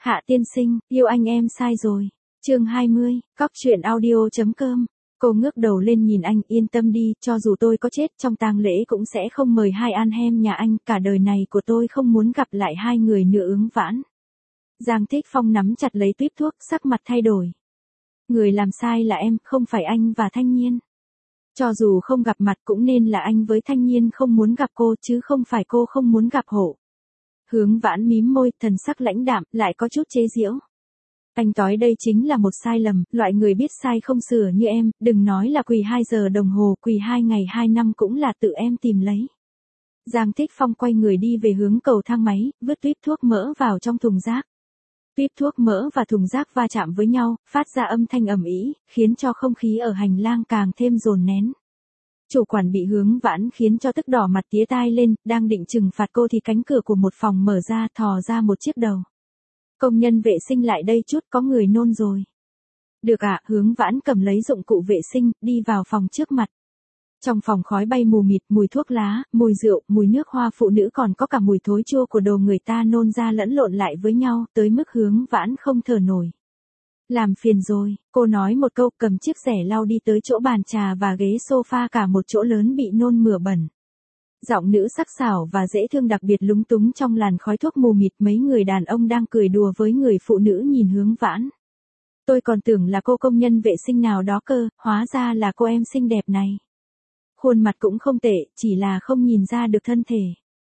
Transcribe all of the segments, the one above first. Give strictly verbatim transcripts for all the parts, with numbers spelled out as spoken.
Hạ tiên sinh, yêu anh em sai rồi. Chương hai mươi, cóc truyện audio chấm com. Cô ngước đầu lên nhìn anh, yên tâm đi, cho dù tôi có chết trong tang lễ cũng sẽ không mời hai ăn hem nhà anh, cả đời này của tôi không muốn gặp lại hai người nữa Ướng Vãn. Giang Thích Phong nắm chặt lấy tuýp thuốc, sắc mặt thay đổi. Người làm sai là em, không phải anh và Thanh Nhiên. Cho dù không gặp mặt cũng nên là anh với Thanh Nhiên không muốn gặp cô chứ không phải cô không muốn gặp Hộ. Hướng Vãn mím môi, thần sắc lãnh đạm, lại có chút chế giễu. Anh nói đây chính là một sai lầm, loại người biết sai không sửa như em, đừng nói là quỳ hai giờ đồng hồ, quỳ hai ngày hai năm cũng là tự em tìm lấy. Giang Thích Phong quay người đi về hướng cầu thang máy, vứt tuýp thuốc mỡ vào trong thùng rác. Tuýp thuốc mỡ và thùng rác va chạm với nhau, phát ra âm thanh ầm ĩ, khiến cho không khí ở hành lang càng thêm dồn nén. Chủ quản bị Hướng Vãn khiến cho tức đỏ mặt tía tai lên, đang định trừng phạt cô thì cánh cửa của một phòng mở ra, thò ra một chiếc đầu. Công nhân vệ sinh lại đây chút, có người nôn rồi. Được ạ, à, Hướng Vãn cầm lấy dụng cụ vệ sinh, đi vào phòng trước mặt. Trong phòng khói bay mù mịt, mùi thuốc lá, mùi rượu, mùi nước hoa phụ nữ còn có cả mùi thối chua của đồ người ta nôn ra lẫn lộn lại với nhau, tới mức Hướng Vãn không thở nổi. Làm phiền rồi, cô nói một câu, cầm chiếc rẻ lau đi tới chỗ bàn trà và ghế sofa, cả một chỗ lớn bị nôn mửa bẩn. Giọng nữ sắc sảo và dễ thương đặc biệt lúng túng trong làn khói thuốc mù mịt, mấy người đàn ông đang cười đùa với người phụ nữ nhìn Hướng Vãn. Tôi còn tưởng là cô công nhân vệ sinh nào đó cơ, hóa ra là cô em xinh đẹp này. Khuôn mặt cũng không tệ, chỉ là không nhìn ra được thân thể.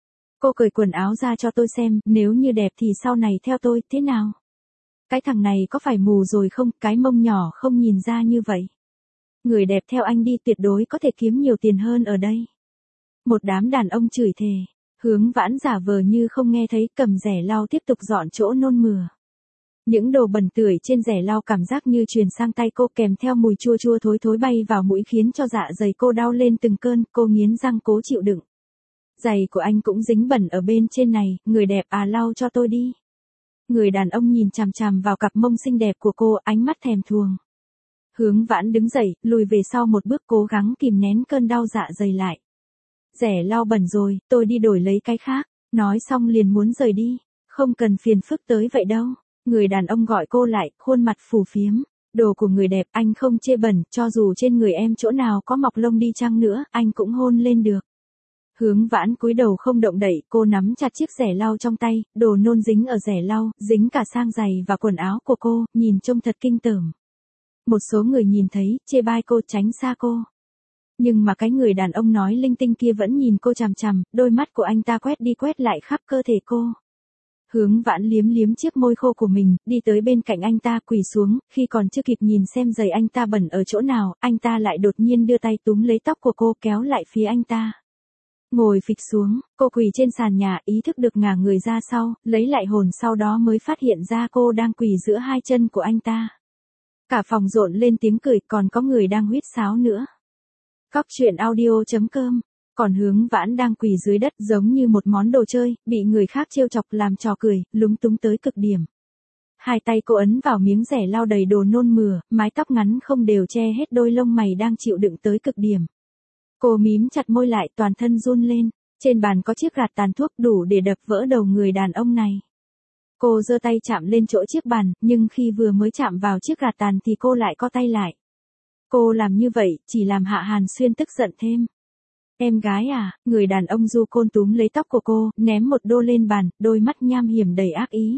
Cô cởi quần áo ra cho tôi xem, nếu như đẹp thì sau này theo tôi, thế nào? Cái thằng này có phải mù rồi không, cái mông nhỏ không nhìn ra như vậy. Người đẹp theo anh đi tuyệt đối có thể kiếm nhiều tiền hơn ở đây. Một đám đàn ông chửi thề. Hướng Vãn giả vờ như không nghe thấy, cầm rẻ lau tiếp tục dọn chỗ nôn mửa. Những đồ bẩn tưởi trên rẻ lau cảm giác như truyền sang tay cô, kèm theo mùi chua chua thối thối bay vào mũi khiến cho dạ dày cô đau lên từng cơn, cô nghiến răng cố chịu đựng. Giày của anh cũng dính bẩn ở bên trên này, người đẹp à, lau cho tôi đi. Người đàn ông nhìn chằm chằm vào cặp mông xinh đẹp của cô, ánh mắt thèm thuồng. Hướng Vãn đứng dậy, lùi về sau một bước, cố gắng kìm nén cơn đau dạ dày lại. Rẻ lau bẩn rồi, tôi đi đổi lấy cái khác. Nói xong liền muốn rời đi. Không cần phiền phức tới vậy đâu. Người đàn ông gọi cô lại, khuôn mặt phù phiếm. Đồ của người đẹp anh không chê bẩn, cho dù trên người em chỗ nào có mọc lông đi chăng nữa, anh cũng hôn lên được. Hướng Vãn cúi đầu không động đậy, cô nắm chặt chiếc rẻ lau trong tay, đồ nôn dính ở rẻ lau, dính cả sang giày và quần áo của cô, nhìn trông thật kinh tởm. Một số người nhìn thấy, chê bai cô, tránh xa cô. Nhưng mà cái người đàn ông nói linh tinh kia vẫn nhìn cô chằm chằm, đôi mắt của anh ta quét đi quét lại khắp cơ thể cô. Hướng Vãn liếm liếm chiếc môi khô của mình, đi tới bên cạnh anh ta, quỳ xuống, khi còn chưa kịp nhìn xem giày anh ta bẩn ở chỗ nào, anh ta lại đột nhiên đưa tay túm lấy tóc của cô, kéo lại phía anh ta. Ngồi phịch xuống, cô quỳ trên sàn nhà, ý thức được ngả người ra sau, lấy lại hồn, sau đó mới phát hiện ra cô đang quỳ giữa hai chân của anh ta. Cả phòng rộn lên tiếng cười, còn có người đang huýt sáo nữa. Cóc truyện audio chấm com. Còn Hướng Vãn đang quỳ dưới đất giống như một món đồ chơi, bị người khác trêu chọc làm trò cười, lúng túng tới cực điểm. Hai tay cô ấn vào miếng rẻ lau đầy đồ nôn mửa, mái tóc ngắn không đều che hết đôi lông mày đang chịu đựng tới cực điểm. Cô mím chặt môi lại, toàn thân run lên. Trên bàn có chiếc gạt tàn thuốc đủ để đập vỡ đầu người đàn ông này. Cô giơ tay chạm lên chỗ chiếc bàn, nhưng khi vừa mới chạm vào chiếc gạt tàn thì cô lại co tay lại. Cô làm như vậy, chỉ làm Hạ Hàn Xuyên tức giận thêm. Em gái à, người đàn ông du côn túm lấy tóc của cô, ném một đô lên bàn, đôi mắt nham hiểm đầy ác ý.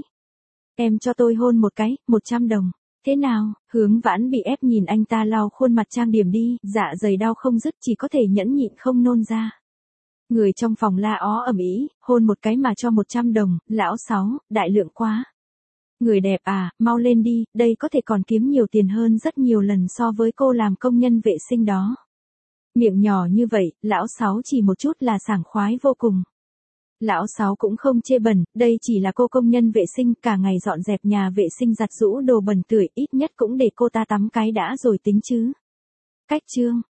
Em cho tôi hôn một cái, một trăm đồng. Thế nào? Hướng Vãn bị ép nhìn anh ta lau khuôn mặt trang điểm đi, dạ dày đau không dứt, chỉ có thể nhẫn nhịn không nôn ra. Người trong phòng la ó ầm ĩ, hôn một cái mà cho một trăm đồng, lão Sáu, đại lượng quá. Người đẹp à, mau lên đi, đây có thể còn kiếm nhiều tiền hơn rất nhiều lần so với cô làm công nhân vệ sinh đó. Miệng nhỏ như vậy, lão Sáu chỉ một chút là sảng khoái vô cùng. Lão Sáu cũng không chê bẩn, đây chỉ là cô công nhân vệ sinh, cả ngày dọn dẹp nhà vệ sinh giặt giũ đồ bẩn tưởi, ít nhất cũng để cô ta tắm cái đã rồi tính chứ. Cách chương.